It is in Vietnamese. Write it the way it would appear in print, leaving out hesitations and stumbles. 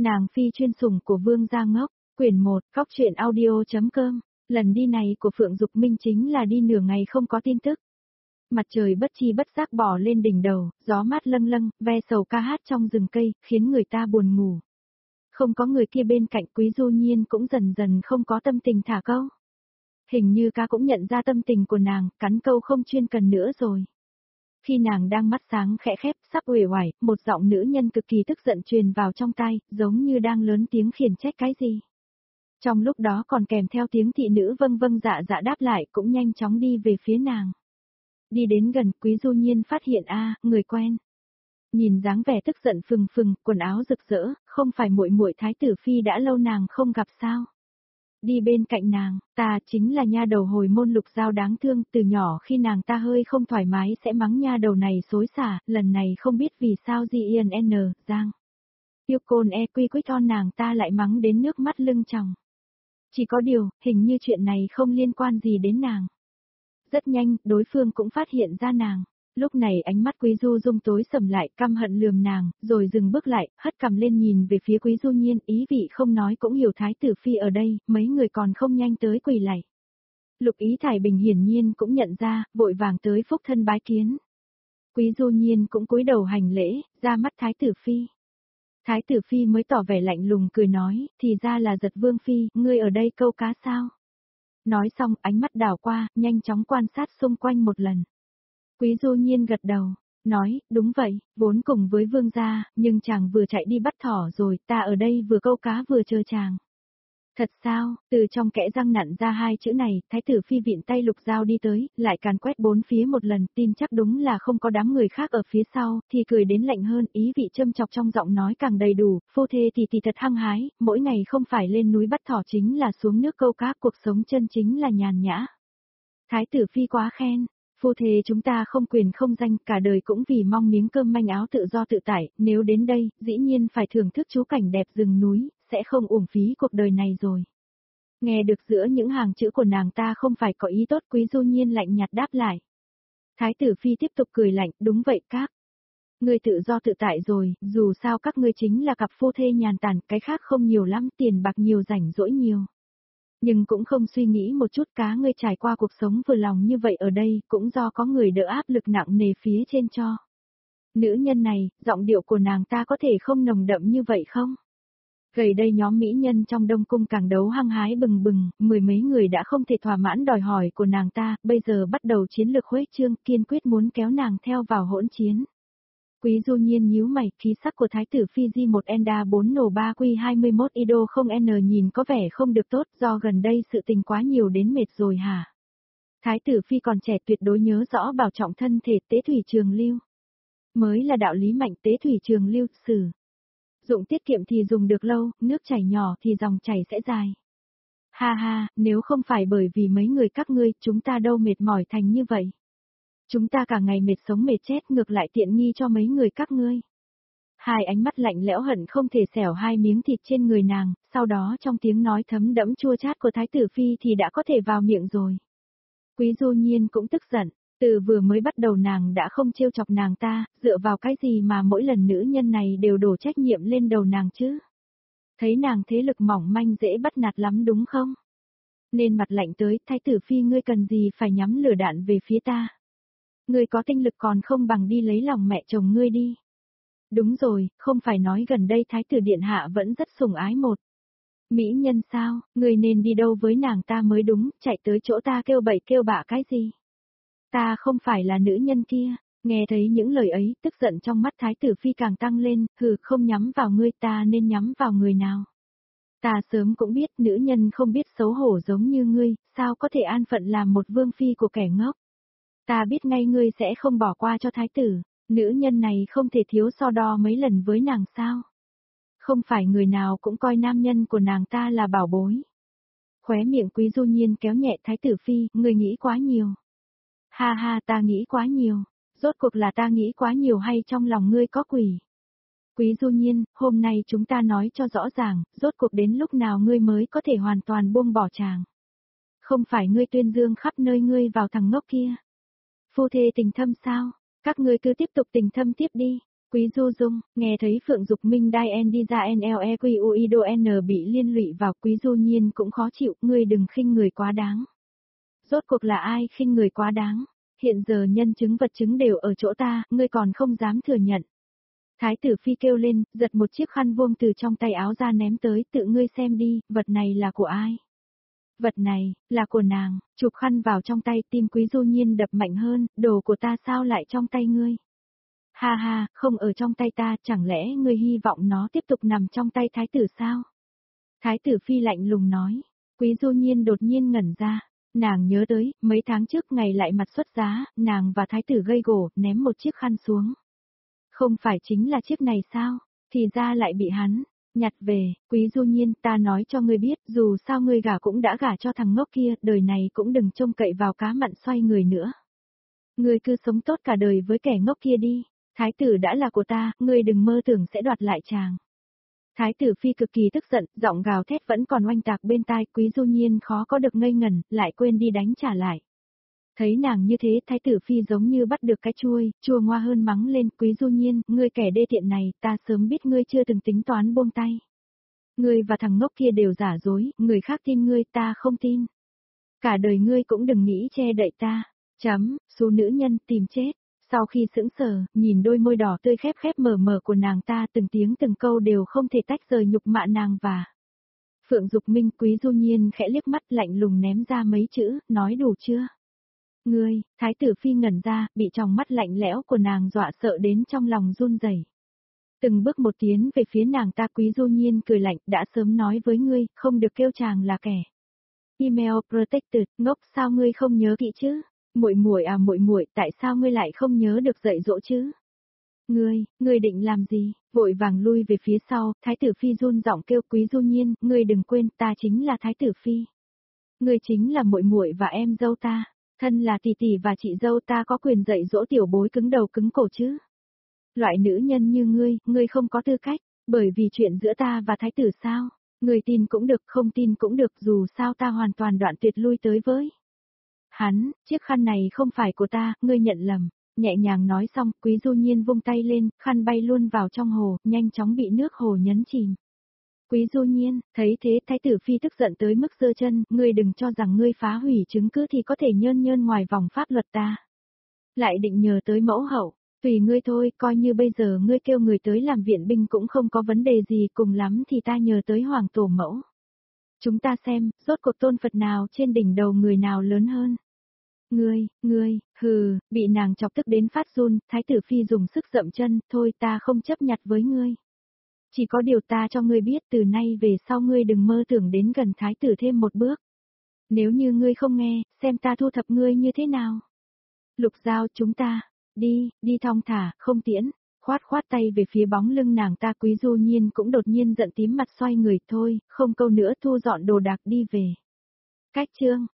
Nàng phi chuyên sủng của Vương gia ngốc, quyển 1, Cóc truyện audio.com, lần đi này của Phượng Dục Minh chính là đi nửa ngày không có tin tức. Mặt trời bất chi bất giác bỏ lên đỉnh đầu, gió mát lâng lâng, ve sầu ca hát trong rừng cây, khiến người ta buồn ngủ. Không có người kia bên cạnh, Quý Du Nhiên cũng dần dần không có tâm tình thả câu. Hình như ca cũng nhận ra tâm tình của nàng, cắn câu không chuyên cần nữa rồi. Khi nàng đang mắt sáng khẽ khép, sắp uể oải, một giọng nữ nhân cực kỳ tức giận truyền vào trong tai, giống như đang lớn tiếng khiển trách cái gì. Trong lúc đó còn kèm theo tiếng thị nữ vâng vâng dạ dạ đáp lại, cũng nhanh chóng đi về phía nàng. Đi đến gần, Quý Du Nhiên phát hiện người quen. Nhìn dáng vẻ tức giận phừng phừng, quần áo rực rỡ, không phải muội muội Thái tử phi đã lâu nàng không gặp sao? Đi bên cạnh nàng, ta chính là nha đầu hồi môn Lục Giao đáng thương, từ nhỏ khi nàng ta hơi không thoải mái sẽ mắng nha đầu này xối xả, lần này không biết vì sao GIN Giang. Yêu côn quy quýt on nàng ta lại mắng đến nước mắt lưng tròng. Chỉ có điều, hình như chuyện này không liên quan gì đến nàng. Rất nhanh, đối phương cũng phát hiện ra nàng. Lúc này ánh mắt Quý Du Dung tối sầm lại, căm hận lườm nàng, rồi dừng bước lại, hất cằm lên nhìn về phía Quý Du Nhiên, ý vị không nói cũng hiểu Thái tử phi ở đây, mấy người còn không nhanh tới quỳ lạy. Lục Ý Thải Bình hiển nhiên cũng nhận ra, vội vàng tới phúc thân bái kiến. Quý Du Nhiên cũng cúi đầu hành lễ, ra mắt Thái tử phi. Thái tử phi mới tỏ vẻ lạnh lùng cười nói, thì ra là Giật Vương phi, ngươi ở đây câu cá sao? Nói xong, ánh mắt đảo qua, nhanh chóng quan sát xung quanh một lần. Quý Du Nhiên gật đầu, nói, đúng vậy, vốn cùng với vương gia, nhưng chàng vừa chạy đi bắt thỏ rồi, ta ở đây vừa câu cá vừa chờ chàng. Thật sao, từ trong kẽ răng nặn ra hai chữ này, Thái tử phi vịn tay Lục Giao đi tới, lại càn quét bốn phía một lần, tin chắc đúng là không có đám người khác ở phía sau, thì cười đến lạnh hơn, ý vị châm chọc trong giọng nói càng đầy đủ, phu thê thì thật hăng hái, mỗi ngày không phải lên núi bắt thỏ chính là xuống nước câu cá, cuộc sống chân chính là nhàn nhã. Thái tử phi quá khen. Phu thê chúng ta không quyền không danh, cả đời cũng vì mong miếng cơm manh áo tự do tự tại, nếu đến đây, dĩ nhiên phải thưởng thức chú cảnh đẹp rừng núi, sẽ không uổng phí cuộc đời này rồi. Nghe được giữa những hàng chữ của nàng ta không phải có ý tốt, Quý Du Nhiên lạnh nhạt đáp lại. Thái tử phi tiếp tục cười lạnh, đúng vậy các. Ngươi tự do tự tại rồi, dù sao các ngươi chính là cặp phu thê nhàn tản, cái khác không nhiều lắm, tiền bạc nhiều rảnh rỗi nhiều. Nhưng cũng không suy nghĩ một chút cá ngươi trải qua cuộc sống vừa lòng như vậy ở đây, cũng do có người đỡ áp lực nặng nề phía trên cho. Nữ nhân này, giọng điệu của nàng ta có thể không nồng đậm như vậy không? Gần đây nhóm mỹ nhân trong Đông Cung càng đấu hăng hái bừng bừng, mười mấy người đã không thể thỏa mãn đòi hỏi của nàng ta, bây giờ bắt đầu chiến lược khuếch trương, kiên quyết muốn kéo nàng theo vào hỗn chiến. Quý Du Nhiên nhíu mày, khí sắc của Thái tử phi Di một Enda 4 nổ 3 Quy 21 Ido không N nhìn có vẻ không được tốt, do gần đây sự tình quá nhiều đến mệt rồi hả? Thái tử phi còn trẻ tuyệt đối nhớ rõ bảo trọng thân thể, tế thủy trường lưu. Mới là đạo lý mạnh, tế thủy trường lưu, sử. Dụng tiết kiệm thì dùng được lâu, nước chảy nhỏ thì dòng chảy sẽ dài. Ha ha, nếu không phải bởi vì mấy người các ngươi, chúng ta đâu mệt mỏi thành như vậy. Chúng ta cả ngày mệt sống mệt chết, ngược lại tiện nghi cho mấy người các ngươi. Hai ánh mắt lạnh lẽo hận không thể xẻo hai miếng thịt trên người nàng, sau đó trong tiếng nói thấm đẫm chua chát của Thái tử phi thì đã có thể vào miệng rồi. Quý Du Nhiên cũng tức giận, từ vừa mới bắt đầu nàng đã không trêu chọc nàng ta, dựa vào cái gì mà mỗi lần nữ nhân này đều đổ trách nhiệm lên đầu nàng chứ? Thấy nàng thế lực mỏng manh dễ bắt nạt lắm đúng không? Nên mặt lạnh tới, Thái tử phi ngươi cần gì phải nhắm lửa đạn về phía ta? Ngươi có tinh lực còn không bằng đi lấy lòng mẹ chồng ngươi đi. Đúng rồi, không phải nói gần đây Thái tử điện hạ vẫn rất sủng ái một mỹ nhân sao, ngươi nên đi đâu với nàng ta mới đúng, chạy tới chỗ ta kêu bậy kêu bạ cái gì? Ta không phải là nữ nhân kia. Nghe thấy những lời ấy, tức giận trong mắt Thái tử phi càng tăng lên, không nhắm vào ngươi, ta nên nhắm vào người nào? Ta sớm cũng biết nữ nhân không biết xấu hổ giống như ngươi, sao có thể an phận làm một vương phi của kẻ ngốc? Ta biết ngay ngươi sẽ không bỏ qua cho thái tử, nữ nhân này không thể thiếu so đo mấy lần với nàng sao? Không phải người nào cũng coi nam nhân của nàng ta là bảo bối. Khóe miệng Quý Du Nhiên kéo nhẹ Thái tử phi, ngươi nghĩ quá nhiều. Ha ha, ta nghĩ quá nhiều. Rốt cuộc là ta nghĩ quá nhiều hay trong lòng ngươi có quỷ? Quý Du Nhiên, hôm nay chúng ta nói cho rõ ràng, rốt cuộc đến lúc nào ngươi mới có thể hoàn toàn buông bỏ chàng. Không phải ngươi tuyên dương khắp nơi ngươi vào thằng ngốc kia. Phu thê tình thâm sao? Các ngươi cứ tiếp tục tình thâm tiếp đi. Quý Du Dung, nghe thấy Phượng Dục Minh Đai N đi ra NLEQUIDO N bị liên lụy vào, Quý Du Nhiên cũng khó chịu, ngươi đừng khinh người quá đáng. Rốt cuộc là ai khinh người quá đáng? Hiện giờ nhân chứng vật chứng đều ở chỗ ta, ngươi còn không dám thừa nhận. Thái tử phi kêu lên, giật một chiếc khăn vuông từ trong tay áo ra ném tới, tự ngươi xem đi, vật này là của ai? Vật này, là của nàng, chụp khăn vào trong tay, tim Quý Du Nhiên đập mạnh hơn, đồ của ta sao lại trong tay ngươi? Ha ha, không ở trong tay ta, chẳng lẽ ngươi hy vọng nó tiếp tục nằm trong tay thái tử sao? Thái tử phi lạnh lùng nói. Quý Du Nhiên đột nhiên ngẩn ra. Nàng nhớ tới, mấy tháng trước ngày lại mặt xuất giá, nàng và thái tử gây gổ, ném một chiếc khăn xuống. Không phải chính là chiếc này sao? Thì ra lại bị hắn nhặt về. Quý Du Nhiên, ta nói cho ngươi biết, dù sao ngươi gả cũng đã gả cho thằng ngốc kia, đời này cũng đừng trông cậy vào cá mặn xoay người nữa. Ngươi cứ sống tốt cả đời với kẻ ngốc kia đi. Thái tử đã là của ta, ngươi đừng mơ tưởng sẽ đoạt lại chàng. Thái tử phi cực kỳ tức giận, giọng gào thét vẫn còn oanh tạc bên tai, Quý Du Nhiên khó có được ngây ngẩn, lại quên đi đánh trả lại. Thấy nàng như thế, thái tử phi giống như bắt được cái chuôi, chua ngoa hơn mắng lên, Quý Du Nhiên, ngươi kẻ đê tiện này, ta sớm biết ngươi chưa từng tính toán buông tay. Ngươi và thằng ngốc kia đều giả dối, người khác tin ngươi, ta không tin. Cả đời ngươi cũng đừng nghĩ che đậy ta. Số nữ nhân tìm chết. Sau khi sững sờ, nhìn đôi môi đỏ tươi khép khép mở mở của nàng ta, từng tiếng từng câu đều không thể tách rời nhục mạ nàng và Phượng Dục Minh. Quý Du Nhiên khẽ liếc mắt lạnh lùng ném ra mấy chữ, nói đủ chưa? Ngươi, thái tử phi ngẩn ra, bị tròng mắt lạnh lẽo của nàng dọa sợ đến trong lòng run rẩy. Từng bước một tiến về phía nàng ta. Quý Du Nhiên cười lạnh, đã sớm nói với ngươi, không được kêu chàng là kẻ Email protected, ngốc sao ngươi không nhớ kỹ chứ? Muội muội à muội muội, tại sao ngươi lại không nhớ được dạy dỗ chứ? Ngươi định làm gì? Vội vàng lui về phía sau, thái tử phi run giọng kêu. Quý Du Nhiên, ngươi đừng quên, ta chính là thái tử phi. Ngươi chính là muội muội và em dâu ta, thân là tỷ tỷ và chị dâu, ta có quyền dạy dỗ tiểu bối cứng đầu cứng cổ chứ? Loại nữ nhân như ngươi không có tư cách, bởi vì chuyện giữa ta và thái tử sao? Ngươi tin cũng được, không tin cũng được, dù sao ta hoàn toàn đoạn tuyệt lui tới với hắn. Chiếc khăn này không phải của ta, ngươi nhận lầm. Nhẹ nhàng nói xong, Quý Du Nhiên vung tay lên, khăn bay luôn vào trong hồ, nhanh chóng bị nước hồ nhấn chìm. Quý Du Nhiên, thấy thế, thái tử phi tức giận tới mức giơ chân, ngươi đừng cho rằng ngươi phá hủy chứng cứ thì có thể nhơn nhơn ngoài vòng pháp luật ta. Lại định nhờ tới mẫu hậu, tùy ngươi thôi, coi như bây giờ ngươi kêu người tới làm viện binh cũng không có vấn đề gì, cùng lắm thì ta nhờ tới hoàng tổ mẫu. Chúng ta xem, rốt cuộc tôn Phật nào trên đỉnh đầu người nào lớn hơn. Ngươi, bị nàng chọc tức đến phát run, thái tử phi dùng sức dậm chân, thôi ta không chấp nhặt với ngươi. Chỉ có điều ta cho ngươi biết, từ nay về sau ngươi đừng mơ tưởng đến gần thái tử thêm một bước. Nếu như ngươi không nghe, xem ta thu thập ngươi như thế nào. Lục Giao, chúng ta, đi thong thả, không tiễn. Khoát tay về phía bóng lưng nàng ta. Quý Du Nhiên cũng đột nhiên giận tím mặt xoay người, thôi, không câu nữa, thu dọn đồ đạc đi về. Cách chương